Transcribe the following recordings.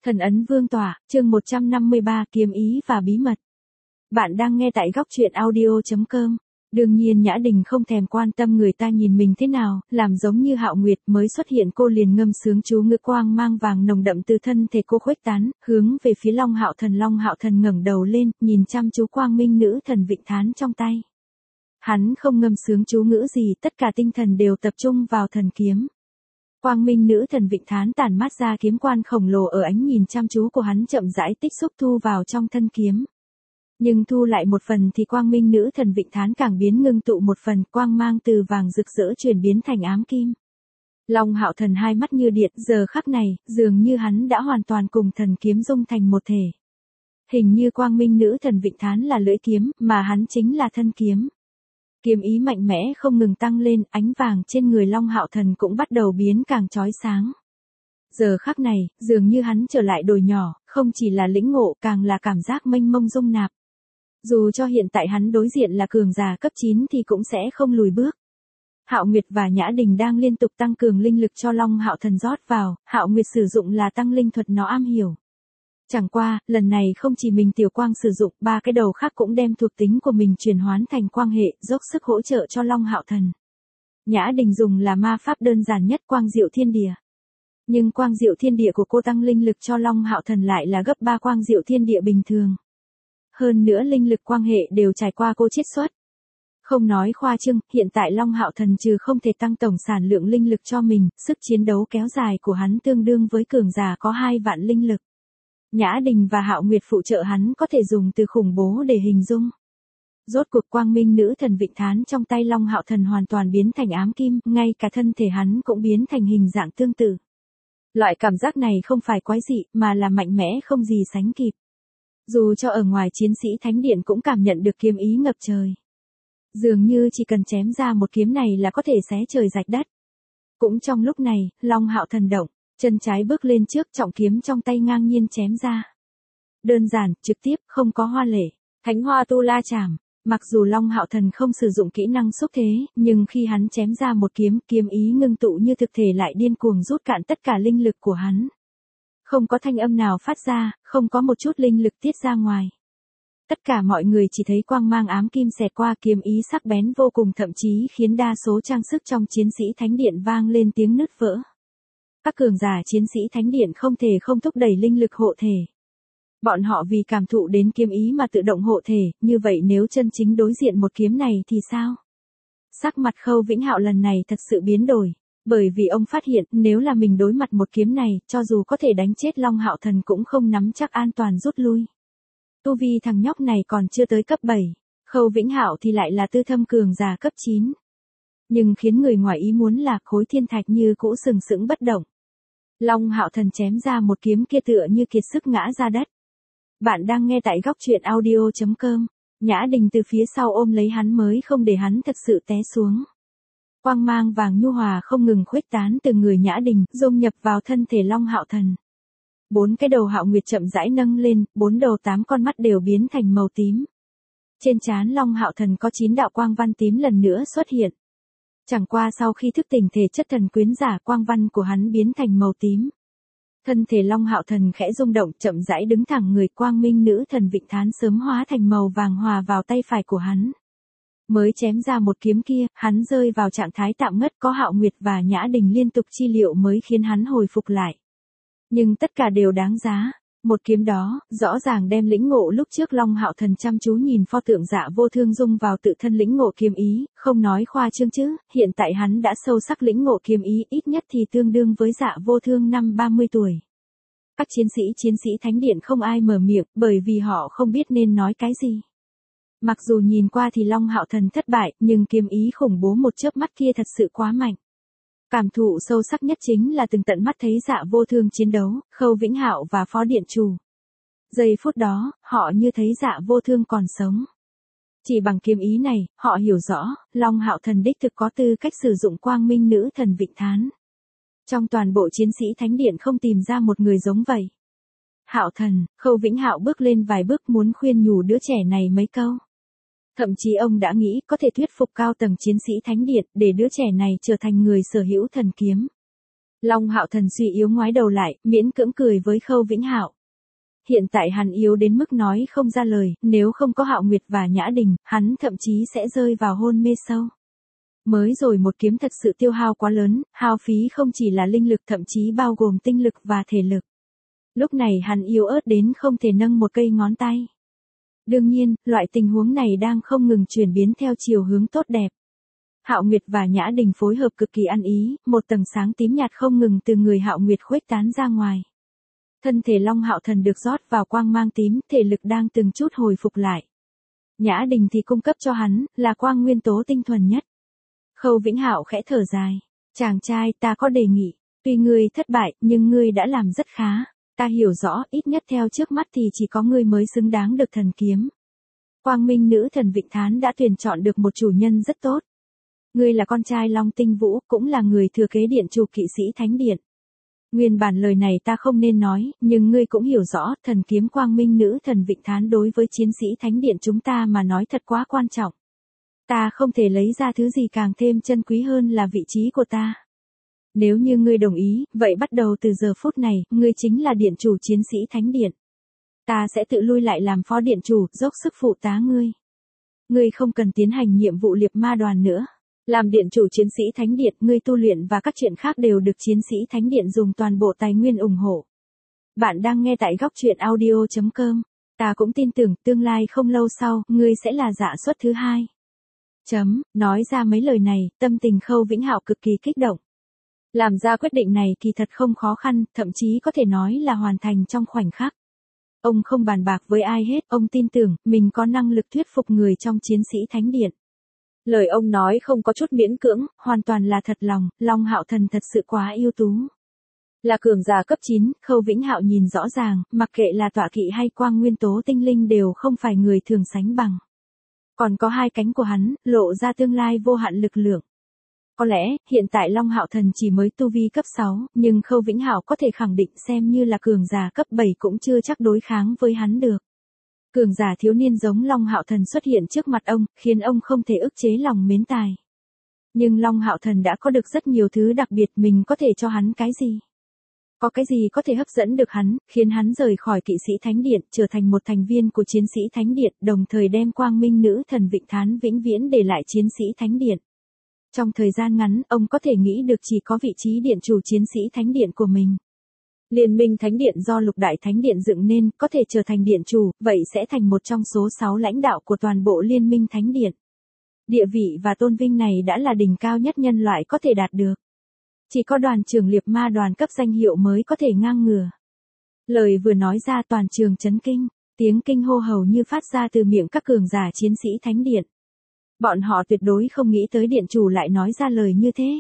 Thần ấn vương tỏa, chương 153, kiếm ý và bí mật. Bạn đang nghe tại góc truyện audio.com. Đương nhiên Nhã Đình không thèm quan tâm người ta nhìn mình thế nào, làm giống như Hạo Nguyệt mới xuất hiện cô liền ngâm sướng chú ngữ quang mang vàng nồng đậm từ thân thể cô khuếch tán, hướng về phía Long Hạo Thần. Long Hạo Thần ngẩng đầu lên, nhìn chăm chú quang minh nữ thần Vịnh Thán trong tay. Hắn không ngâm sướng chú ngữ gì, tất cả tinh thần đều tập trung vào thần kiếm. Quang minh nữ thần Vịnh Thán tản mát ra kiếm quan khổng lồ ở ánh nhìn chăm chú của hắn chậm rãi tích xúc thu vào trong thân kiếm. Nhưng thu lại một phần thì quang minh nữ thần Vịnh Thán càng biến ngưng tụ một phần, quang mang từ vàng rực rỡ chuyển biến thành ám kim. Long Hạo Thần hai mắt như điện, giờ khắc này, dường như hắn đã hoàn toàn cùng thần kiếm dung thành một thể. Hình như quang minh nữ thần Vịnh Thán là lưỡi kiếm, mà hắn chính là thân kiếm. Kiếm ý mạnh mẽ không ngừng tăng lên, ánh vàng trên người Long Hạo Thần cũng bắt đầu biến càng chói sáng. Giờ khắc này, dường như hắn trở lại đồi nhỏ, không chỉ là lĩnh ngộ càng là cảm giác mênh mông dung nạp. Dù cho hiện tại hắn đối diện là cường giả cấp 9 thì cũng sẽ không lùi bước. Hạo Nguyệt và Nhã Đình đang liên tục tăng cường linh lực cho Long Hạo Thần rót vào, Hạo Nguyệt sử dụng là tăng linh thuật nó am hiểu. Chẳng qua, lần này không chỉ mình Tiểu Quang sử dụng, ba cái đầu khác cũng đem thuộc tính của mình chuyển hoán thành quang hệ, dốc sức hỗ trợ cho Long Hạo Thần. Nhã Đình dùng là ma pháp đơn giản nhất Quang Diệu Thiên Địa. Nhưng Quang Diệu Thiên Địa của cô tăng linh lực cho Long Hạo Thần lại là gấp 3 Quang Diệu Thiên Địa bình thường. Hơn nữa linh lực quang hệ đều trải qua cô chiết xuất. Không nói khoa trương, hiện tại Long Hạo Thần trừ không thể tăng tổng sản lượng linh lực cho mình, sức chiến đấu kéo dài của hắn tương đương với cường giả có 2 vạn linh lực. Nhã Đình và Hạo Nguyệt phụ trợ hắn có thể dùng từ khủng bố để hình dung. Rốt cuộc quang minh nữ thần Vịnh Thán trong tay Long Hạo Thần hoàn toàn biến thành ám kim, ngay cả thân thể hắn cũng biến thành hình dạng tương tự. Loại cảm giác này không phải quái dị, mà là mạnh mẽ không gì sánh kịp. Dù cho ở ngoài chiến sĩ thánh điện cũng cảm nhận được kiếm ý ngập trời. Dường như chỉ cần chém ra một kiếm này là có thể xé trời rạch đất. Cũng trong lúc này, Long Hạo Thần động, chân trái bước lên trước, trọng kiếm trong tay ngang nhiên chém ra. Đơn giản, trực tiếp, không có hoa lệ. Thánh hoa tu la chảm. Mặc dù Long Hạo Thần không sử dụng kỹ năng xúc thế, nhưng khi hắn chém ra một kiếm, kiếm ý ngưng tụ như thực thể lại điên cuồng rút cạn tất cả linh lực của hắn. Không có thanh âm nào phát ra, không có một chút linh lực tiết ra ngoài. Tất cả mọi người chỉ thấy quang mang ám kim xẹt qua, kiếm ý sắc bén vô cùng, thậm chí khiến đa số trang sức trong chiến sĩ thánh điện vang lên tiếng nứt vỡ. Các cường giả chiến sĩ thánh điện không thể không thúc đẩy linh lực hộ thể. Bọn họ vì cảm thụ đến kiếm ý mà tự động hộ thể, như vậy nếu chân chính đối diện một kiếm này thì sao? Sắc mặt Khâu Vĩnh Hạo lần này thật sự biến đổi. Bởi vì ông phát hiện nếu là mình đối mặt một kiếm này, cho dù có thể đánh chết Long Hạo Thần cũng không nắm chắc an toàn rút lui. Tu vi thằng nhóc này còn chưa tới cấp 7, Khâu Vĩnh Hạo thì lại là tư thâm cường giả cấp 9. Nhưng khiến người ngoài ý muốn là khối thiên thạch như cũ sừng sững bất động. Long Hạo Thần chém ra một kiếm kia tựa như kiệt sức ngã ra đất. Bạn đang nghe tại góc truyện audio.com. Nhã Đình từ phía sau ôm lấy hắn mới không để hắn thật sự té xuống. Quang mang vàng nhu hòa không ngừng khuếch tán từ người Nhã Đình, dung nhập vào thân thể Long Hạo Thần. 4 cái đầu Hạo Nguyệt chậm rãi nâng lên, 4 đầu 8 con mắt đều biến thành màu tím. Trên trán Long Hạo Thần có 9 đạo quang văn tím lần nữa xuất hiện. Chẳng qua sau khi thức tỉnh thể chất thần quyến giả, quang văn của hắn biến thành màu tím. Thân thể Long Hạo Thần khẽ rung động, chậm rãi đứng thẳng người, quang minh nữ thần Vịnh Thán sớm hóa thành màu vàng hòa vào tay phải của hắn. Mới chém ra một kiếm kia, hắn rơi vào trạng thái tạm ngất, có Hạo Nguyệt và Nhã Đình liên tục chi liệu mới khiến hắn hồi phục lại. Nhưng tất cả đều đáng giá. Một kiếm đó, rõ ràng đem lĩnh ngộ lúc trước Long Hạo Thần chăm chú nhìn pho tượng Dạ Vô Thương dung vào tự thân lĩnh ngộ kiếm ý, không nói khoa trương chứ, hiện tại hắn đã sâu sắc lĩnh ngộ kiếm ý, ít nhất thì tương đương với Dạ Vô Thương năm 30 tuổi. Các chiến sĩ thánh điện không ai mở miệng, bởi vì họ không biết nên nói cái gì. Mặc dù nhìn qua thì Long Hạo Thần thất bại, nhưng kiếm ý khủng bố một chớp mắt kia thật sự quá mạnh. Cảm thụ sâu sắc nhất chính là từng tận mắt thấy Dạ Vô Thương chiến đấu, Khâu Vĩnh Hạo và Phó Điện Chủ. Giây phút đó, họ như thấy Dạ Vô Thương còn sống. Chỉ bằng kiếm ý này, họ hiểu rõ, Long Hạo Thần đích thực có tư cách sử dụng quang minh nữ thần Vịnh Thán. Trong toàn bộ chiến sĩ thánh điện không tìm ra một người giống vậy. Hạo Thần, Khâu Vĩnh Hạo bước lên vài bước muốn khuyên nhủ đứa trẻ này mấy câu. Thậm chí ông đã nghĩ có thể thuyết phục cao tầng chiến sĩ thánh điện để đứa trẻ này trở thành người sở hữu thần kiếm. Long Hạo Thần suy yếu ngoái đầu lại, miễn cưỡng cười với Khâu Vĩnh Hạo. Hiện tại hắn yếu đến mức nói không ra lời, nếu không có Hạo Nguyệt và Nhã Đình, hắn thậm chí sẽ rơi vào hôn mê sâu. Mới rồi một kiếm thật sự tiêu hao quá lớn, hao phí không chỉ là linh lực thậm chí bao gồm tinh lực và thể lực. Lúc này hắn yếu ớt đến không thể nâng một cây ngón tay. Đương nhiên, loại tình huống này đang không ngừng chuyển biến theo chiều hướng tốt đẹp. Hạo Nguyệt và Nhã Đình phối hợp cực kỳ ăn ý, một tầng sáng tím nhạt không ngừng từ người Hạo Nguyệt khuếch tán ra ngoài. Thân thể Long Hạo Thần được rót vào quang mang tím, thể lực đang từng chút hồi phục lại. Nhã Đình thì cung cấp cho hắn, là quang nguyên tố tinh thuần nhất. Khâu Vĩnh Hạo khẽ thở dài. Chàng trai, ta có đề nghị. Tuy ngươi thất bại, nhưng ngươi đã làm rất khá. Ta hiểu rõ, ít nhất theo trước mắt thì chỉ có ngươi mới xứng đáng được thần kiếm. Quang Minh nữ thần Vịnh Thán đã tuyển chọn được một chủ nhân rất tốt. Ngươi là con trai Long Tinh Vũ, cũng là người thừa kế điện chủ kỵ sĩ Thánh Điện. Nguyên bản lời này ta không nên nói, nhưng ngươi cũng hiểu rõ, thần kiếm Quang Minh nữ thần Vịnh Thán đối với chiến sĩ Thánh Điện chúng ta mà nói thật quá quan trọng. Ta không thể lấy ra thứ gì càng thêm chân quý hơn là vị trí của ta. Nếu như ngươi đồng ý, vậy bắt đầu từ giờ phút này, ngươi chính là điện chủ chiến sĩ Thánh Điện. Ta sẽ tự lui lại làm phó điện chủ, dốc sức phụ tá ngươi. Ngươi không cần tiến hành nhiệm vụ liệp ma đoàn nữa. Làm điện chủ chiến sĩ Thánh Điện, ngươi tu luyện và các chuyện khác đều được chiến sĩ Thánh Điện dùng toàn bộ tài nguyên ủng hộ. Bạn đang nghe tại góc truyện audio.com. Ta cũng tin tưởng tương lai không lâu sau, ngươi sẽ là dạ xuất thứ hai. Nói ra mấy lời này, tâm tình Khâu Vĩnh Hạo cực kỳ kích động. Làm ra quyết định này kỳ thật không khó khăn, thậm chí có thể nói là hoàn thành trong khoảnh khắc. Ông không bàn bạc với ai hết, ông tin tưởng mình có năng lực thuyết phục người trong chiến sĩ Thánh Điện. Lời ông nói không có chút miễn cưỡng, hoàn toàn là thật lòng, Long Hạo Thần thật sự quá ưu tú. Là cường giả cấp 9, Khâu Vĩnh Hạo nhìn rõ ràng, mặc kệ là tọa kỵ hay quang nguyên tố tinh linh đều không phải người thường sánh bằng. Còn có hai cánh của hắn, lộ ra tương lai vô hạn lực lượng. Có lẽ, hiện tại Long Hạo Thần chỉ mới tu vi cấp 6, nhưng Khâu Vĩnh Hạo có thể khẳng định xem như là cường giả cấp 7 cũng chưa chắc đối kháng với hắn được. Cường giả thiếu niên giống Long Hạo Thần xuất hiện trước mặt ông, khiến ông không thể ức chế lòng mến tài. Nhưng Long Hạo Thần đã có được rất nhiều thứ đặc biệt, mình có thể cho hắn cái gì? Có cái gì có thể hấp dẫn được hắn, khiến hắn rời khỏi kỵ sĩ Thánh Điện, trở thành một thành viên của chiến sĩ Thánh Điện, đồng thời đem Quang Minh nữ thần Vịnh Thán vĩnh viễn để lại chiến sĩ Thánh Điện. Trong thời gian ngắn, ông có thể nghĩ được chỉ có vị trí điện chủ chiến sĩ Thánh Điện của mình. Liên minh Thánh Điện do Lục Đại Thánh Điện dựng nên, có thể trở thành điện chủ, vậy sẽ thành một trong số 6 lãnh đạo của toàn bộ Liên minh Thánh Điện. Địa vị và tôn vinh này đã là đỉnh cao nhất nhân loại có thể đạt được. Chỉ có đoàn trưởng liệp ma đoàn cấp danh hiệu mới có thể ngang ngửa. Lời vừa nói ra toàn trường chấn kinh, tiếng kinh hô hầu như phát ra từ miệng các cường giả chiến sĩ Thánh Điện. Bọn họ tuyệt đối không nghĩ tới điện chủ lại nói ra lời như thế.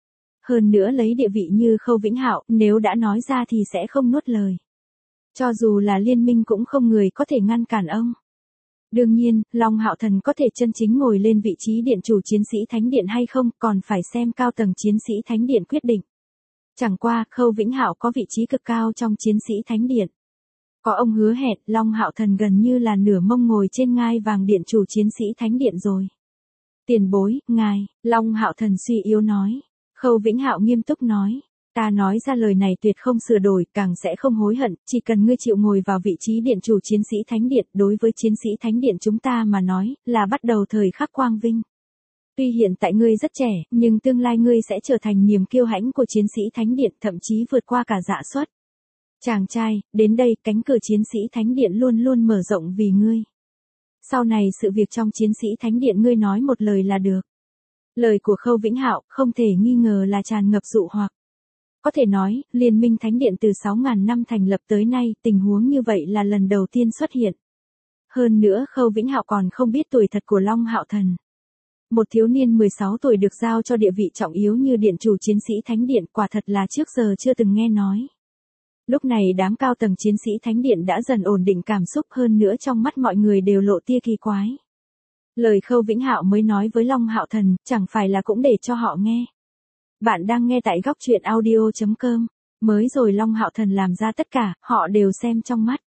Hơn nữa lấy địa vị như Khâu Vĩnh Hạo, nếu đã nói ra thì sẽ không nuốt lời. Cho dù là liên minh cũng không người có thể ngăn cản ông. Đương nhiên, Long Hạo Thần có thể chân chính ngồi lên vị trí điện chủ chiến sĩ Thánh Điện hay không, còn phải xem cao tầng chiến sĩ Thánh Điện quyết định. Chẳng qua, Khâu Vĩnh Hạo có vị trí cực cao trong chiến sĩ Thánh Điện. Có ông hứa hẹn, Long Hạo Thần gần như là nửa mông ngồi trên ngai vàng điện chủ chiến sĩ Thánh Điện rồi. Tiền bối, ngài, Long Hạo Thần suy yếu nói. Khâu Vĩnh Hạo nghiêm túc nói. Ta nói ra lời này tuyệt không sửa đổi, càng sẽ không hối hận, chỉ cần ngươi chịu ngồi vào vị trí điện chủ chiến sĩ Thánh Điện, đối với chiến sĩ Thánh Điện chúng ta mà nói, là bắt đầu thời khắc quang vinh. Tuy hiện tại ngươi rất trẻ, nhưng tương lai ngươi sẽ trở thành niềm kiêu hãnh của chiến sĩ Thánh Điện, thậm chí vượt qua cả dạ xuất. Chàng trai, đến đây, cánh cửa chiến sĩ Thánh Điện luôn luôn mở rộng vì ngươi. Sau này sự việc trong chiến sĩ Thánh Điện ngươi nói một lời là được. Lời của Khâu Vĩnh Hạo không thể nghi ngờ là tràn ngập dụ hoặc. Có thể nói, Liên minh Thánh Điện từ 6.000 năm thành lập tới nay, tình huống như vậy là lần đầu tiên xuất hiện. Hơn nữa Khâu Vĩnh Hạo còn không biết tuổi thật của Long Hạo Thần. Một thiếu niên 16 tuổi được giao cho địa vị trọng yếu như điện chủ chiến sĩ Thánh Điện, quả thật là trước giờ chưa từng nghe nói. Lúc này đám cao tầng chiến sĩ Thánh Điện đã dần ổn định cảm xúc, hơn nữa trong mắt mọi người đều lộ tia kỳ quái. Lời Khâu Vĩnh Hạo mới nói với Long Hạo Thần, chẳng phải là cũng để cho họ nghe. Bạn đang nghe tại góc truyện audio.com. Mới rồi Long Hạo Thần làm ra tất cả, họ đều xem trong mắt.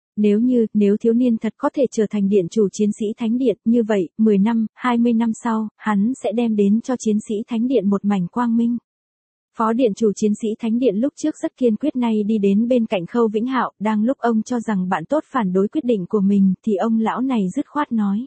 Nếu thiếu niên thật có thể trở thành điện chủ chiến sĩ Thánh Điện, như vậy, 10 năm, 20 năm sau, hắn sẽ đem đến cho chiến sĩ Thánh Điện một mảnh quang minh. Phó điện chủ chiến sĩ thánh điện lúc trước rất kiên quyết nay đi đến bên cạnh Khâu Vĩnh Hạo, đang lúc ông cho rằng bạn tốt phản đối quyết định của mình thì ông lão này dứt khoát nói.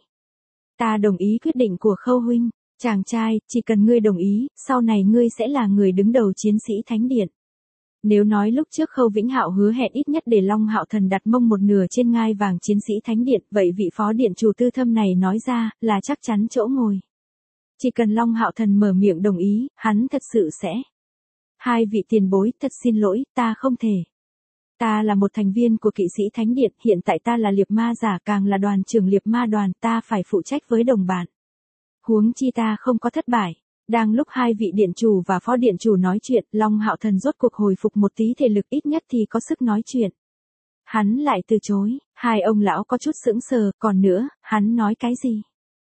Ta đồng ý quyết định của Khâu huynh, chàng trai, chỉ cần ngươi đồng ý, sau này ngươi sẽ là người đứng đầu chiến sĩ thánh điện. Nếu nói lúc trước Khâu Vĩnh Hạo hứa hẹn ít nhất để Long Hạo Thần đặt mông một nửa trên ngai vàng chiến sĩ thánh điện, vậy vị phó điện chủ tư thâm này nói ra là chắc chắn chỗ ngồi. Chỉ cần Long Hạo Thần mở miệng đồng ý, hắn thật sự sẽ. Hai vị tiền bối, thật xin lỗi, ta không thể. Ta là một thành viên của kỵ sĩ thánh điện, hiện tại ta là liệp ma giả, càng là đoàn trưởng liệp ma đoàn, ta phải phụ trách với đồng bạn. Huống chi ta không có thất bại. Đang lúc hai vị điện chủ và phó điện chủ nói chuyện, Long Hạo Thần rốt cuộc hồi phục một tí thể lực, ít nhất thì có sức nói chuyện. Hắn lại từ chối, hai ông lão có chút sững sờ, còn nữa, hắn nói cái gì?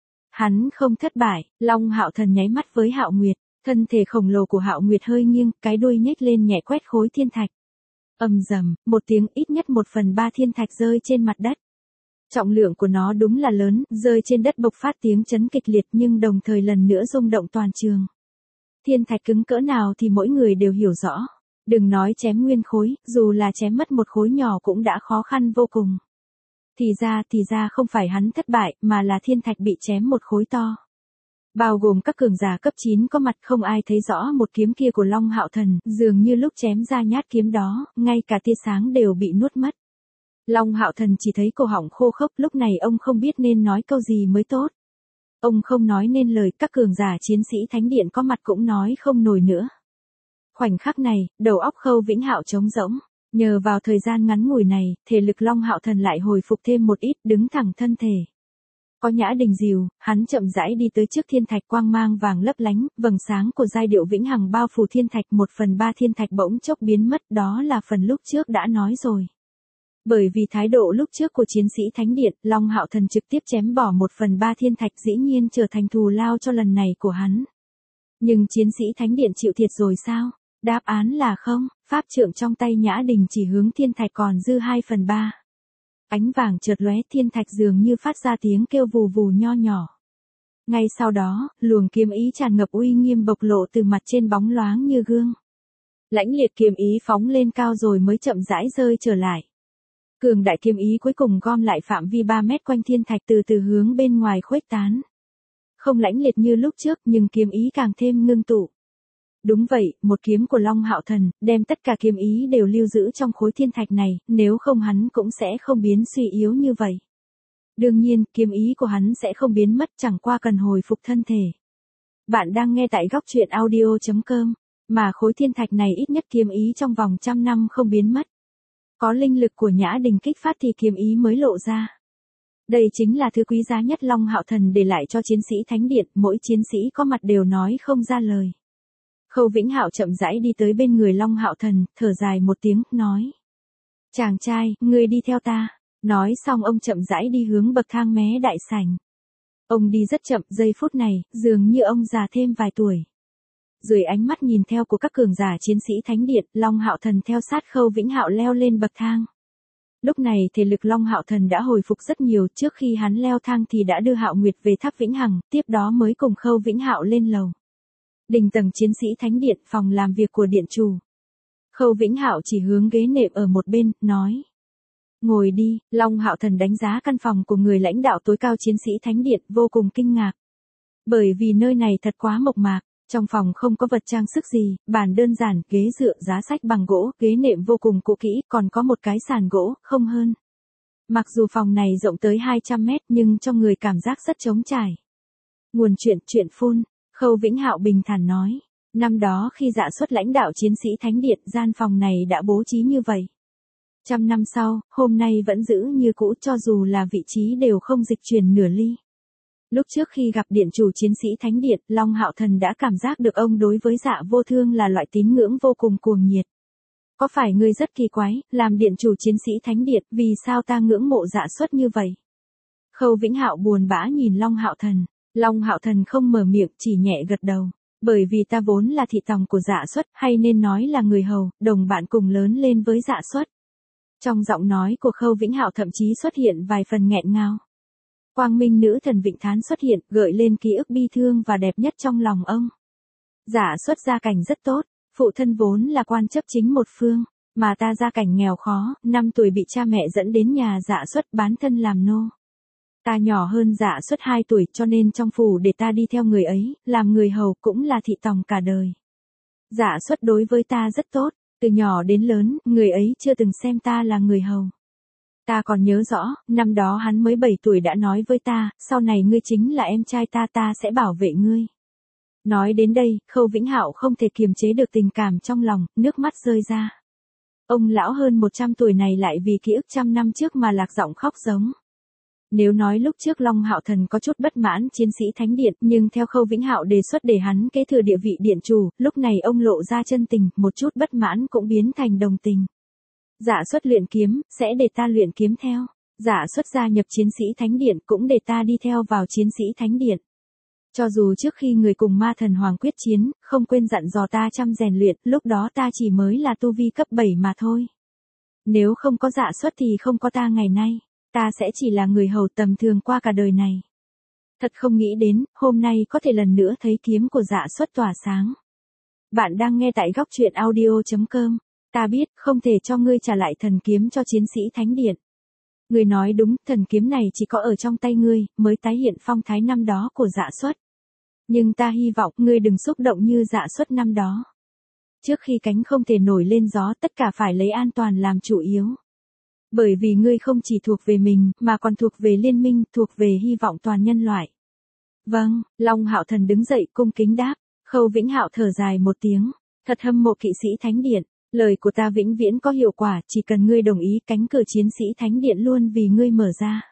Hắn không thất bại. Long Hạo Thần nháy mắt với Hạo Nguyệt, thân thể khổng lồ của Hạo Nguyệt hơi nghiêng, cái đuôi nhếch lên nhẹ quét khối thiên thạch. Ầm rầm, một tiếng, ít nhất 1/3 thiên thạch rơi trên mặt đất. Trọng lượng của nó đúng là lớn, rơi trên đất bộc phát tiếng chấn kịch liệt nhưng đồng thời lần nữa rung động toàn trường. Thiên thạch cứng cỡ nào thì mỗi người đều hiểu rõ. Đừng nói chém nguyên khối, dù là chém mất một khối nhỏ cũng đã khó khăn vô cùng. Thì ra không phải hắn thất bại, mà là thiên thạch bị chém một khối to. Bao gồm các cường giả cấp 9 có mặt, không ai thấy rõ một kiếm kia của Long Hạo Thần, dường như lúc chém ra nhát kiếm đó, ngay cả tia sáng đều bị nuốt mất. Long Hạo Thần chỉ thấy cổ họng khô khốc, lúc này ông không biết nên nói câu gì mới tốt. Ông không nói nên lời, các cường giả chiến sĩ thánh điện có mặt cũng nói không nổi nữa. Khoảnh khắc này, đầu óc Khâu Vĩnh Hạo trống rỗng, nhờ vào thời gian ngắn ngủi này, thể lực Long Hạo Thần lại hồi phục thêm một ít, đứng thẳng thân thể. Có Nhã Đình dìu, hắn chậm rãi đi tới trước thiên thạch, quang mang vàng lấp lánh, vầng sáng của giai điệu vĩnh hằng bao phủ thiên thạch, 1/3 thiên thạch bỗng chốc biến mất, đó là phần lúc trước đã nói rồi. Bởi vì thái độ lúc trước của chiến sĩ thánh điện, Long Hạo Thần trực tiếp chém bỏ 1/3 thiên thạch, dĩ nhiên trở thành thù lao cho lần này của hắn. Nhưng chiến sĩ thánh điện chịu thiệt rồi sao? Đáp án là không, pháp trượng trong tay Nhã Đình chỉ hướng thiên thạch còn dư 2/3. Ánh vàng chợt lóe, thiên thạch dường như phát ra tiếng kêu vù vù nho nhỏ. Ngay sau đó, luồng kiếm ý tràn ngập uy nghiêm bộc lộ từ mặt trên, bóng loáng như gương. Lãnh liệt kiếm ý phóng lên cao rồi mới chậm rãi rơi trở lại. Cường đại kiếm ý cuối cùng gom lại phạm vi 3 mét quanh thiên thạch, từ từ hướng bên ngoài khuếch tán. Không lãnh liệt như lúc trước, nhưng kiếm ý càng thêm ngưng tụ. Đúng vậy, một kiếm của Long Hạo Thần, đem tất cả kiếm ý đều lưu giữ trong khối thiên thạch này, nếu không hắn cũng sẽ không biến suy yếu như vậy. Đương nhiên, kiếm ý của hắn sẽ không biến mất, chẳng qua cần hồi phục thân thể. Bạn đang nghe tại góc truyện audio.com, mà khối thiên thạch này ít nhất kiếm ý trong vòng 100 năm không biến mất. Có linh lực của Nhã Đình kích phát thì kiếm ý mới lộ ra. Đây chính là thứ quý giá nhất Long Hạo Thần để lại cho chiến sĩ thánh điện, mỗi chiến sĩ có mặt đều nói không ra lời. Khâu Vĩnh Hạo chậm rãi đi tới bên người Long Hạo Thần, thở dài một tiếng, nói. Chàng trai, ngươi đi theo ta. Nói xong ông chậm rãi đi hướng bậc thang mé đại sảnh. Ông đi rất chậm, giây phút này, dường như ông già thêm vài tuổi. Dưới ánh mắt nhìn theo của các cường giả chiến sĩ thánh điện, Long Hạo Thần theo sát Khâu Vĩnh Hạo leo lên bậc thang. Lúc này thể lực Long Hạo Thần đã hồi phục rất nhiều, trước khi hắn leo thang thì đã đưa Hạo Nguyệt về tháp Vĩnh Hằng, tiếp đó mới cùng Khâu Vĩnh Hạo lên lầu. Đỉnh tầng chiến sĩ thánh điện, phòng làm việc của điện chủ. Khâu Vĩnh Hạo chỉ hướng ghế nệm ở một bên, nói. Ngồi đi. Long Hạo Thần đánh giá căn phòng của người lãnh đạo tối cao chiến sĩ thánh điện, vô cùng kinh ngạc. Bởi vì nơi này thật quá mộc mạc, trong phòng không có vật trang sức gì, bàn đơn giản, ghế dựa, giá sách bằng gỗ, ghế nệm vô cùng cũ kỹ, còn có một cái sàn gỗ, không hơn. Mặc dù phòng này rộng tới 200 mét nhưng cho người cảm giác rất trống trải. Nguồn chuyện phun. Khâu Vĩnh Hạo bình thản nói, năm đó khi Dạ Xuất lãnh đạo chiến sĩ thánh điện, gian phòng này đã bố trí như vậy. 100 năm sau, hôm nay vẫn giữ như cũ, cho dù là vị trí đều không dịch chuyển nửa ly. Lúc trước khi gặp điện chủ chiến sĩ thánh điện, Long Hạo Thần đã cảm giác được ông đối với Dạ Vô Thương là loại tín ngưỡng vô cùng cuồng nhiệt. Có phải ngươi rất kỳ quái, làm điện chủ chiến sĩ thánh điện, vì sao ta ngưỡng mộ Dạ Xuất như vậy? Khâu Vĩnh Hạo buồn bã nhìn Long Hạo Thần. Long Hạo Thần không mở miệng, chỉ nhẹ gật đầu. Bởi vì ta vốn là thị tòng của Dạ Xuất, hay nên nói là người hầu, đồng bạn cùng lớn lên với Dạ Xuất. Trong giọng nói của Khâu Vĩnh Hạo thậm chí xuất hiện vài phần nghẹn ngào. Quang Minh nữ thần Vịnh Thán xuất hiện, gợi lên ký ức bi thương và đẹp nhất trong lòng ông. Dạ Xuất gia cảnh rất tốt, Phụ thân vốn là quan chấp chính một phương, mà ta gia cảnh nghèo khó, 5 tuổi bị cha mẹ dẫn đến nhà Dạ Xuất bán thân làm nô. Ta nhỏ hơn Dạ Xuất 2 tuổi cho nên trong phủ để ta đi theo người ấy, làm người hầu cũng là thị tòng cả đời. Dạ Xuất đối với ta rất tốt, từ nhỏ đến lớn, người ấy chưa từng xem ta là người hầu. Ta còn nhớ rõ, năm đó hắn mới 7 tuổi đã nói với ta, sau này ngươi chính là em trai ta sẽ bảo vệ ngươi. Nói đến đây, Khâu Vĩnh Hạo không thể kiềm chế được tình cảm trong lòng, nước mắt rơi ra. Ông lão hơn 100 tuổi này lại vì ký ức trăm năm trước mà lạc giọng khóc giống. Nếu nói lúc trước Long Hạo Thần có chút bất mãn chiến sĩ thánh điện, nhưng theo Khâu Vĩnh Hạo đề xuất để hắn kế thừa địa vị điện chủ, lúc này ông lộ ra chân tình, một chút bất mãn cũng biến thành đồng tình. Dạ Xuất luyện kiếm, sẽ để ta luyện kiếm theo. Dạ Xuất gia nhập chiến sĩ thánh điện cũng để ta đi theo vào chiến sĩ thánh điện. Cho dù trước khi người cùng ma thần hoàng quyết chiến, không quên dặn dò ta chăm rèn luyện, lúc đó ta chỉ mới là tu vi cấp 7 mà thôi. Nếu không có Dạ Xuất thì không có ta ngày nay, ta sẽ chỉ là người hầu tầm thường qua cả đời này. Thật không nghĩ đến, hôm nay có thể lần nữa thấy kiếm của Dạ Xuất tỏa sáng. Bạn đang nghe tại góc truyện audio.com. Ta biết, không thể cho ngươi trả lại thần kiếm cho chiến sĩ thánh điện. Ngươi nói đúng, thần kiếm này chỉ có ở trong tay ngươi, mới tái hiện phong thái năm đó của Dạ Xuất. Nhưng ta hy vọng ngươi đừng xúc động như Dạ Xuất năm đó. Trước khi cánh không thể nổi lên gió, tất cả phải lấy an toàn làm chủ yếu. Bởi vì ngươi không chỉ thuộc về mình, mà còn thuộc về liên minh, thuộc về hy vọng toàn nhân loại. Vâng, Long Hạo Thần đứng dậy cung kính đáp. Khâu Vĩnh Hạo thở dài một tiếng. Thật hâm mộ kỵ sĩ thánh điện. Lời của ta vĩnh viễn có hiệu quả, chỉ cần ngươi đồng ý, cánh cửa chiến sĩ thánh điện luôn vì ngươi mở ra.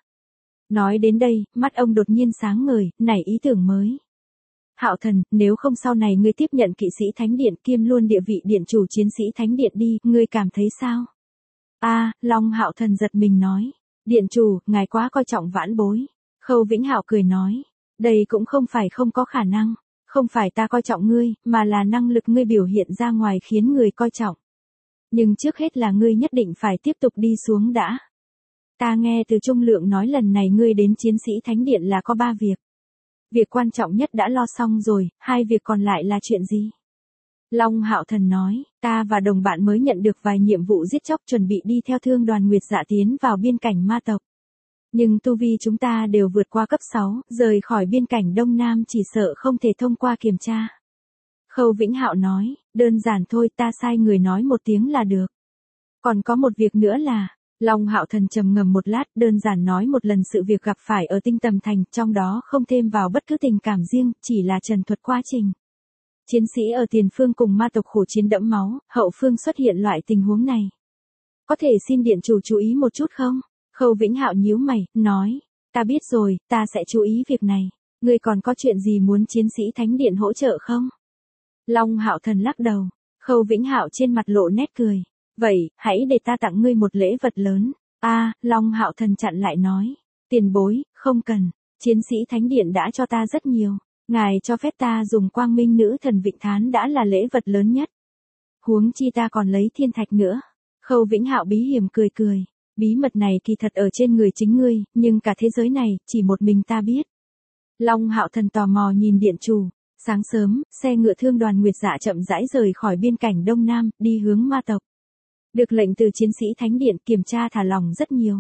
Nói đến đây, mắt ông đột nhiên sáng ngời, nảy ý tưởng mới. Hạo Thần, nếu không sau này ngươi tiếp nhận kỵ sĩ thánh điện kiêm luôn địa vị điện chủ chiến sĩ thánh điện đi, ngươi cảm thấy sao? Long Hạo Thần giật mình nói. Điện chủ, ngài quá coi trọng vãn bối. Khâu Vĩnh Hạo cười nói. Đây cũng không phải không có khả năng. Không phải ta coi trọng ngươi, mà là năng lực ngươi biểu hiện ra ngoài khiến người coi trọng. Nhưng trước hết là ngươi nhất định phải tiếp tục đi xuống đã. Ta nghe từ Trung Lượng nói lần này ngươi đến chiến sĩ thánh điện là có 3 việc. Việc quan trọng nhất đã lo xong rồi, 2 việc còn lại là chuyện gì? Long Hạo Thần nói, ta và đồng bạn mới nhận được vài nhiệm vụ giết chóc chuẩn bị đi theo thương đoàn Nguyệt Dạ tiến vào biên cảnh ma tộc. Nhưng tu vi chúng ta đều vượt qua cấp 6, rời khỏi biên cảnh Đông Nam chỉ sợ không thể thông qua kiểm tra. Khâu Vĩnh Hạo nói, đơn giản thôi, ta sai người nói một tiếng là được. Còn có một việc nữa là, Long Hạo Thần trầm ngâm một lát, đơn giản nói một lần sự việc gặp phải ở Tinh Tầm Thành, trong đó không thêm vào bất cứ tình cảm riêng, chỉ là trần thuật quá trình. Chiến sĩ ở tiền phương cùng ma tộc khổ chiến đẫm máu, hậu phương xuất hiện loại tình huống này. Có thể xin điện chủ chú ý một chút không? Khâu Vĩnh Hạo nhíu mày, nói, ta biết rồi, ta sẽ chú ý việc này. Ngươi còn có chuyện gì muốn chiến sĩ thánh điện hỗ trợ không? Long Hạo Thần lắc đầu. Khâu Vĩnh Hạo trên mặt lộ nét cười. Vậy, hãy để ta tặng ngươi một lễ vật lớn. Long Hạo Thần chặn lại nói. Tiền bối, không cần. Chiến sĩ thánh điện đã cho ta rất nhiều. Ngài cho phép ta dùng quang minh nữ thần Vịnh Thán đã là lễ vật lớn nhất. Huống chi ta còn lấy thiên thạch nữa. Khâu Vĩnh Hạo bí hiểm cười cười. Bí mật này kỳ thật ở trên người chính ngươi, nhưng cả thế giới này, chỉ một mình ta biết. Long Hạo Thần tò mò nhìn điện chủ. Sáng sớm, xe ngựa thương đoàn Nguyệt Dạ chậm rãi rời khỏi biên cảnh Đông Nam, đi hướng ma tộc. Được lệnh từ chiến sĩ thánh điện kiểm tra thả lỏng rất nhiều.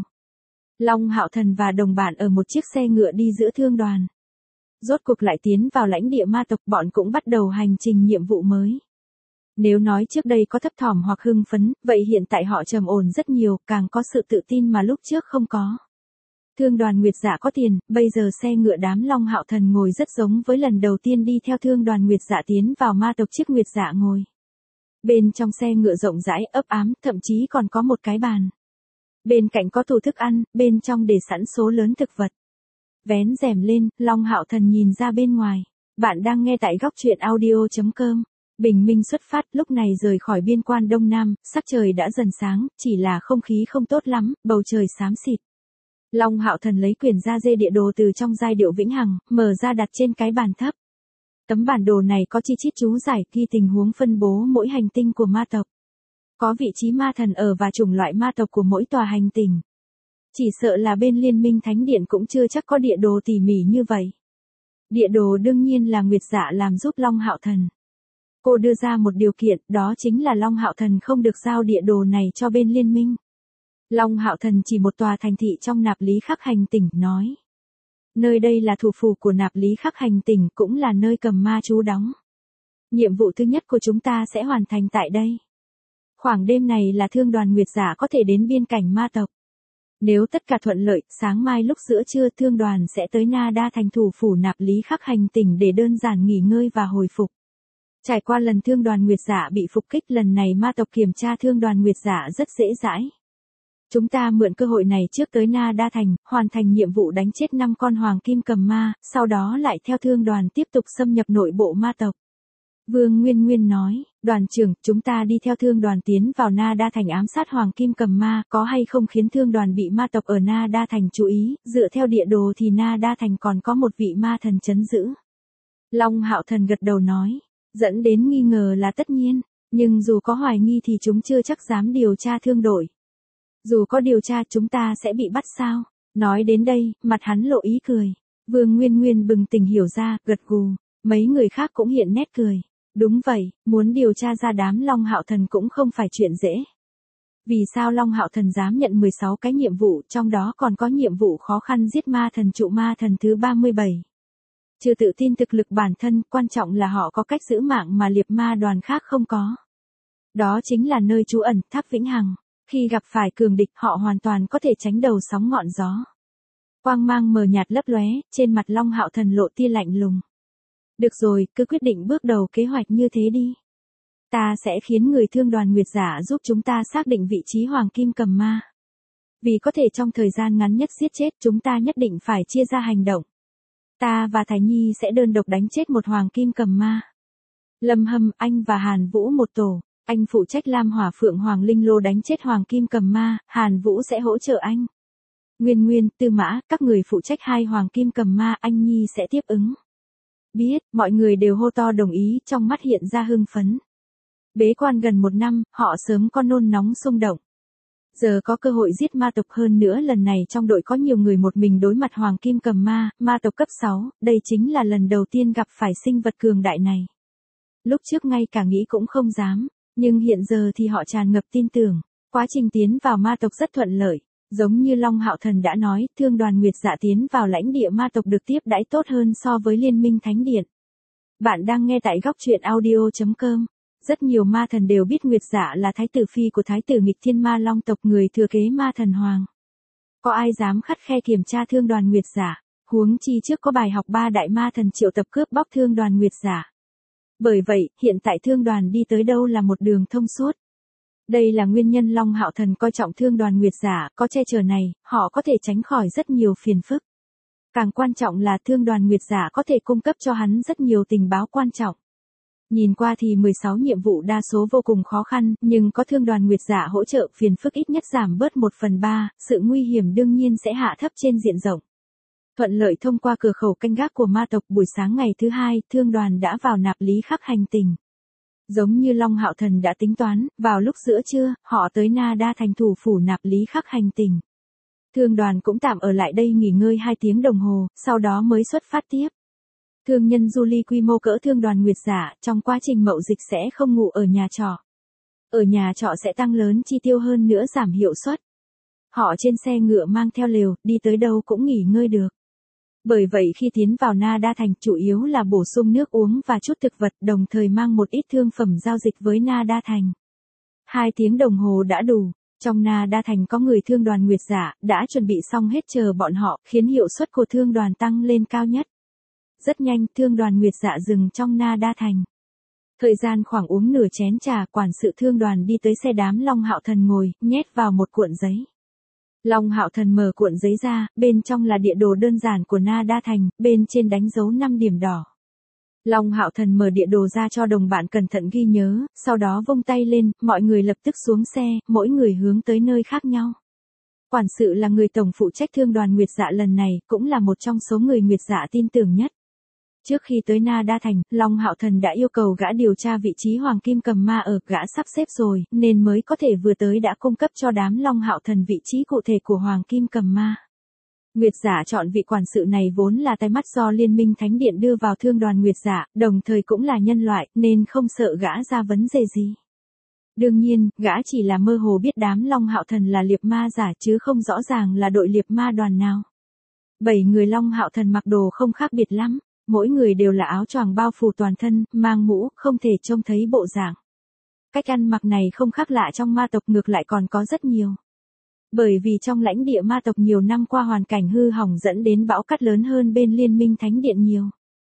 Long Hạo Thần và đồng bạn ở một chiếc xe ngựa đi giữa thương đoàn. Rốt cuộc lại tiến vào lãnh địa ma tộc, bọn cũng bắt đầu hành trình nhiệm vụ mới. Nếu nói trước đây có thấp thỏm hoặc hưng phấn, vậy hiện tại họ trầm ổn rất nhiều, càng có sự tự tin mà lúc trước không có. Thương đoàn Nguyệt Dạ có tiền, bây giờ xe ngựa đám Long Hạo Thần ngồi rất giống với lần đầu tiên đi theo thương đoàn Nguyệt Dạ tiến vào ma tộc chiếc Nguyệt Dạ ngồi. Bên trong xe ngựa rộng rãi, ấp ám, thậm chí còn có một cái bàn. Bên cạnh có tủ thức ăn, bên trong để sẵn số lớn thực vật. Vén rèm lên, Long Hạo Thần nhìn ra bên ngoài. Bạn đang nghe tại góc truyện audio.com. Bình minh xuất phát, lúc này rời khỏi biên quan Đông Nam, sắc trời đã dần sáng, chỉ là không khí không tốt lắm, bầu trời xám xịt. Long Hạo Thần lấy quyển da dê địa đồ từ trong giai điệu vĩnh hằng, mở ra đặt trên cái bàn thấp. Tấm bản đồ này có chi chít chú giải ghi tình huống phân bố mỗi hành tinh của ma tộc. Có vị trí ma thần ở và chủng loại ma tộc của mỗi tòa hành tinh. Chỉ sợ là bên Liên minh Thánh Điện cũng chưa chắc có địa đồ tỉ mỉ như vậy. Địa đồ đương nhiên là Nguyệt Dạ làm giúp Long Hạo Thần. Cô đưa ra một điều kiện, đó chính là Long Hạo Thần không được giao địa đồ này cho bên liên minh. Long Hạo Thần chỉ một tòa thành thị trong Nạp Lý Khắc Hành tỉnh, nói. Nơi đây là thủ phủ của Nạp Lý Khắc Hành tỉnh, cũng là nơi Cầm Ma trú đóng. Nhiệm vụ thứ nhất của chúng ta sẽ hoàn thành tại đây. Khoảng đêm này là Thương đoàn Nguyệt Giả có thể đến biên cảnh ma tộc. Nếu tất cả thuận lợi, sáng mai lúc giữa trưa Thương đoàn sẽ tới Na Đa thành thủ phủ Nạp Lý Khắc Hành tỉnh để đơn giản nghỉ ngơi và hồi phục. Trải qua lần Thương đoàn Nguyệt Giả bị phục kích, lần này ma tộc kiểm tra Thương đoàn Nguyệt Giả rất dễ dãi. Chúng ta mượn cơ hội này trước tới Na Đa thành, hoàn thành nhiệm vụ đánh chết 5 con hoàng kim cầm ma, sau đó lại theo Thương đoàn tiếp tục xâm nhập nội bộ ma tộc. Vương Nguyên Nguyên nói, đoàn trưởng, chúng ta đi theo Thương đoàn tiến vào Na Đa thành ám sát hoàng kim cầm ma, có hay không khiến Thương đoàn bị ma tộc ở Na Đa thành chú ý, dựa theo địa đồ thì Na Đa thành còn có một vị ma thần trấn giữ. Long Hạo Thần gật đầu nói, dẫn đến nghi ngờ là tất nhiên, nhưng dù có hoài nghi thì chúng chưa chắc dám điều tra Thương đội. Dù có điều tra chúng ta sẽ bị bắt sao? Nói đến đây, mặt hắn lộ ý cười. Vương Nguyên Nguyên bừng tỉnh hiểu ra, gật gù. Mấy người khác cũng hiện nét cười. Đúng vậy, muốn điều tra ra đám Long Hạo Thần cũng không phải chuyện dễ. Vì sao Long Hạo Thần dám nhận 16 cái nhiệm vụ, trong đó còn có nhiệm vụ khó khăn giết ma thần trụ ma thần thứ 37. Chưa tự tin thực lực bản thân, quan trọng là họ có cách giữ mạng mà liệp ma đoàn khác không có. Đó chính là nơi trú ẩn, Tháp Vĩnh Hằng. Khi gặp phải cường địch, họ hoàn toàn có thể tránh đầu sóng ngọn gió. Quang mang mờ nhạt lấp lóe, trên mặt Long Hạo Thần lộ tia lạnh lùng. Được rồi, cứ quyết định bước đầu kế hoạch như thế đi. Ta sẽ khiến người Thương đoàn Nguyệt Giả giúp chúng ta xác định vị trí hoàng kim cầm ma. Vì có thể trong thời gian ngắn nhất giết chết, chúng ta nhất định phải chia ra hành động. Ta và Thái Nhi sẽ đơn độc đánh chết một hoàng kim cầm ma. Lâm Hâm, anh và Hàn Vũ một tổ. Anh phụ trách Lam Hỏa Phượng Hoàng Linh Lô đánh chết hoàng kim cầm ma, Hàn Vũ sẽ hỗ trợ anh. Nguyên Nguyên, Tư Mã, các người phụ trách 2 hoàng kim cầm ma, anh Nhi sẽ tiếp ứng. Biết, mọi người đều hô to đồng ý, trong mắt hiện ra hưng phấn. Bế quan gần 1 năm, họ sớm có nôn nóng xung động. Giờ có cơ hội giết ma tộc, hơn nữa lần này trong đội có nhiều người một mình đối mặt hoàng kim cầm ma, ma tộc cấp 6, đây chính là lần đầu tiên gặp phải sinh vật cường đại này. Lúc trước ngay cả nghĩ cũng không dám. Nhưng hiện giờ thì họ tràn ngập tin tưởng, quá trình tiến vào ma tộc rất thuận lợi, giống như Long Hạo Thần đã nói, Thương đoàn Nguyệt Dạ tiến vào lãnh địa ma tộc được tiếp đãi tốt hơn so với Liên minh Thánh Điện. Bạn đang nghe tại góc truyện audio.com. Rất nhiều ma thần đều biết Nguyệt Dạ là thái tử phi của thái tử nghịch thiên ma long tộc, người thừa kế ma thần hoàng. Có ai dám khắt khe kiểm tra Thương đoàn Nguyệt Dạ, huống chi trước có bài học 3 đại ma thần triệu tập cướp bóc Thương đoàn Nguyệt Dạ. Bởi vậy, hiện tại Thương đoàn đi tới đâu là một đường thông suốt. Đây là nguyên nhân Long Hạo Thần coi trọng Thương đoàn Nguyệt Giả, có che chở này, họ có thể tránh khỏi rất nhiều phiền phức. Càng quan trọng là Thương đoàn Nguyệt Giả có thể cung cấp cho hắn rất nhiều tình báo quan trọng. Nhìn qua thì 16 nhiệm vụ đa số vô cùng khó khăn, nhưng có Thương đoàn Nguyệt Giả hỗ trợ, phiền phức ít nhất giảm bớt 1/3, sự nguy hiểm đương nhiên sẽ hạ thấp trên diện rộng. Thuận lợi thông qua cửa khẩu canh gác của ma tộc, buổi sáng ngày thứ 2, Thương đoàn đã vào Nạp Lý Khắc Hành tỉnh. Giống như Long Hạo Thần đã tính toán, vào lúc giữa trưa, họ tới Na Đa thành thủ phủ Nạp Lý Khắc Hành tỉnh. Thương đoàn cũng tạm ở lại đây nghỉ ngơi 2 tiếng đồng hồ, sau đó mới xuất phát tiếp. Thương nhân du ly quy mô cỡ Thương đoàn Nguyệt Giả, trong quá trình mậu dịch sẽ không ngủ ở nhà trọ. Ở nhà trọ sẽ tăng lớn chi tiêu, hơn nữa giảm hiệu suất. Họ trên xe ngựa mang theo lều, đi tới đâu cũng nghỉ ngơi được. Bởi vậy khi tiến vào Na Đa thành, chủ yếu là bổ sung nước uống và chút thực vật, đồng thời mang một ít thương phẩm giao dịch với Na Đa thành. 2 tiếng đồng hồ đã đủ. Trong Na Đa thành có người Thương đoàn Nguyệt Giả, đã chuẩn bị xong hết chờ bọn họ, khiến hiệu suất của thương đoàn tăng lên cao nhất. Rất nhanh, Thương đoàn Nguyệt Dạ dừng trong Na Đa thành. Thời gian khoảng uống nửa chén trà, quản sự thương đoàn đi tới xe đám Long Hạo Thần ngồi, nhét vào một cuộn giấy. Long Hạo Thần mở cuộn giấy ra, bên trong là địa đồ đơn giản của Na Đa thành, bên trên đánh dấu 5 điểm đỏ. Long Hạo Thần mở địa đồ ra cho đồng bạn cẩn thận ghi nhớ, sau đó vung tay lên, mọi người lập tức xuống xe, mỗi người hướng tới nơi khác nhau. Quản sự là người tổng phụ trách thương đoàn Nguyệt Dạ lần này, cũng là một trong số người Nguyệt Dạ tin tưởng nhất. Trước khi tới Na Đa thành, Long Hạo Thần đã yêu cầu gã điều tra vị trí Hoàng Kim Cầm Ma ở, gã sắp xếp rồi, nên mới có thể vừa tới đã cung cấp cho đám Long Hạo Thần vị trí cụ thể của Hoàng Kim Cầm Ma. Nguyệt Dạ chọn vị quản sự này vốn là tai mắt do Liên minh Thánh Điện đưa vào thương đoàn Nguyệt Dạ, đồng thời cũng là nhân loại, nên không sợ gã ra vấn đề gì. Đương nhiên, gã chỉ là mơ hồ biết đám Long Hạo Thần là liệp ma giả chứ không rõ ràng là đội liệp ma đoàn nào. 7 người Long Hạo Thần mặc đồ không khác biệt lắm, mỗi người đều là áo choàng bao phủ toàn thân, mang mũ, không thể trông thấy bộ dạng. Cách ăn mặc này không khác lạ trong ma tộc, ngược lại còn có rất nhiều. Bởi vì trong lãnh địa ma tộc nhiều năm qua hoàn cảnh hư hỏng dẫn đến bão cát lớn hơn bên Liên minh Thánh Điện nhiều.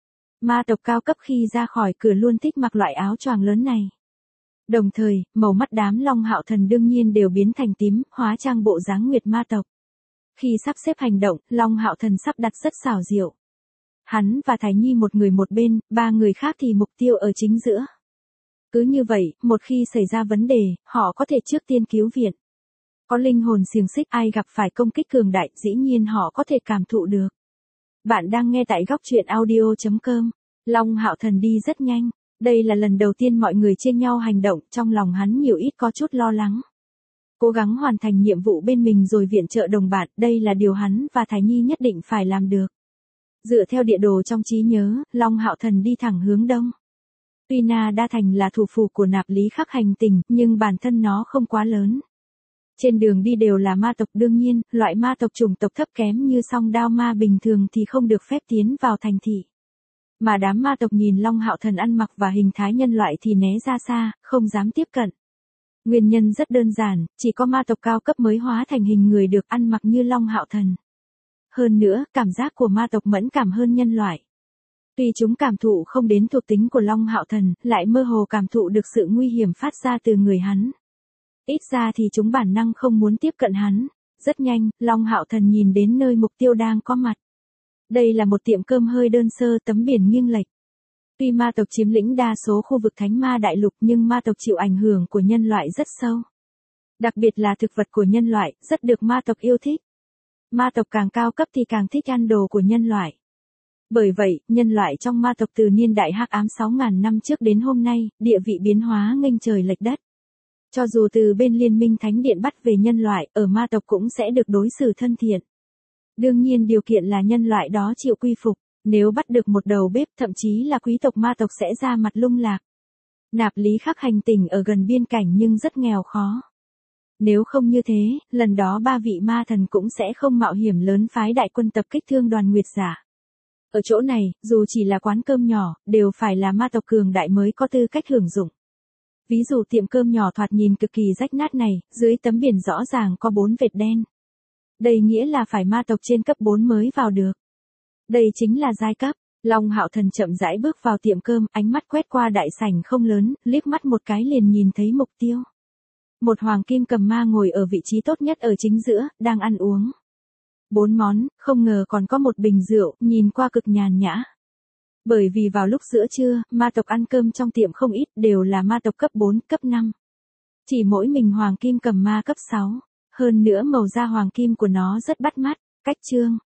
Ma tộc cao cấp khi ra khỏi cửa luôn thích mặc loại áo choàng lớn này. Đồng thời, màu mắt đám Long Hạo Thần đương nhiên đều biến thành tím, hóa trang bộ dáng nguyệt ma tộc. Khi sắp xếp hành động, Long Hạo Thần sắp đặt rất xảo diệu. Hắn và Thái Nhi một người một bên, 3 người khác thì mục tiêu ở chính giữa. Cứ như vậy, một khi xảy ra vấn đề, họ có thể trước tiên cứu viện. Có linh hồn xiềng xích, ai gặp phải công kích cường đại, dĩ nhiên họ có thể cảm thụ được. Bạn đang nghe tại góc truyện audio.com. Long Hạo Thần đi rất nhanh. Đây là lần đầu tiên mọi người chia nhau hành động, trong lòng hắn nhiều ít có chút lo lắng. Cố gắng hoàn thành nhiệm vụ bên mình rồi viện trợ đồng bạn, đây là điều hắn và Thái Nhi nhất định phải làm được. Dựa theo địa đồ trong trí nhớ, Long Hạo Thần đi thẳng hướng đông. Tuy Na Đa Thành là thủ phủ của Nạp Lý Khắc hành tinh, nhưng bản thân nó không quá lớn. Trên đường đi đều là ma tộc, đương nhiên, loại ma tộc chủng tộc thấp kém như song đao ma bình thường thì không được phép tiến vào thành thị. Mà đám ma tộc nhìn Long Hạo Thần ăn mặc và hình thái nhân loại thì né ra xa, không dám tiếp cận. Nguyên nhân rất đơn giản, chỉ có ma tộc cao cấp mới hóa thành hình người được ăn mặc như Long Hạo Thần. Hơn nữa, cảm giác của ma tộc mẫn cảm hơn nhân loại. Tuy chúng cảm thụ không đến thuộc tính của Long Hạo Thần, lại mơ hồ cảm thụ được sự nguy hiểm phát ra từ người hắn. Ít ra thì chúng bản năng không muốn tiếp cận hắn. Rất nhanh, Long Hạo Thần nhìn đến nơi mục tiêu đang có mặt. Đây là một tiệm cơm hơi đơn sơ, tấm biển nghiêng lệch. Tuy ma tộc chiếm lĩnh đa số khu vực Thánh Ma Đại Lục nhưng ma tộc chịu ảnh hưởng của nhân loại rất sâu. Đặc biệt là thực vật của nhân loại, rất được ma tộc yêu thích. Ma tộc càng cao cấp thì càng thích ăn đồ của nhân loại. Bởi vậy, nhân loại trong ma tộc từ niên đại hắc ám 6.000 năm trước đến hôm nay, địa vị biến hóa nghênh trời lệch đất. Cho dù từ bên Liên minh Thánh Điện bắt về nhân loại, ở ma tộc cũng sẽ được đối xử thân thiện. Đương nhiên điều kiện là nhân loại đó chịu quy phục, nếu bắt được một đầu bếp thậm chí là quý tộc ma tộc sẽ ra mặt lung lạc. Nạp Lý Khắc hành tinh ở gần biên cảnh nhưng rất nghèo khó. Nếu không như thế, lần đó 3 vị ma thần cũng sẽ không mạo hiểm lớn phái đại quân tập kích thương đoàn Nguyệt Dạ. Ở chỗ này, dù chỉ là quán cơm nhỏ, đều phải là ma tộc cường đại mới có tư cách hưởng dụng. Ví dụ tiệm cơm nhỏ thoạt nhìn cực kỳ rách nát này, dưới tấm biển rõ ràng có 4 vệt đen. Đây nghĩa là phải ma tộc trên cấp 4 mới vào được. Đây chính là giai cấp. Long Hạo Thần chậm rãi bước vào tiệm cơm, ánh mắt quét qua đại sảnh không lớn, liếc mắt một cái liền nhìn thấy mục tiêu. Một hoàng kim cầm ma ngồi ở vị trí tốt nhất ở chính giữa, đang ăn uống. 4 món, không ngờ còn có một bình rượu, nhìn qua cực nhàn nhã. Bởi vì vào lúc giữa trưa, ma tộc ăn cơm trong tiệm không ít, đều là ma tộc cấp 4, cấp 5. Chỉ mỗi mình hoàng kim cầm ma cấp 6. Hơn nữa màu da hoàng kim của nó rất bắt mắt, cách trương,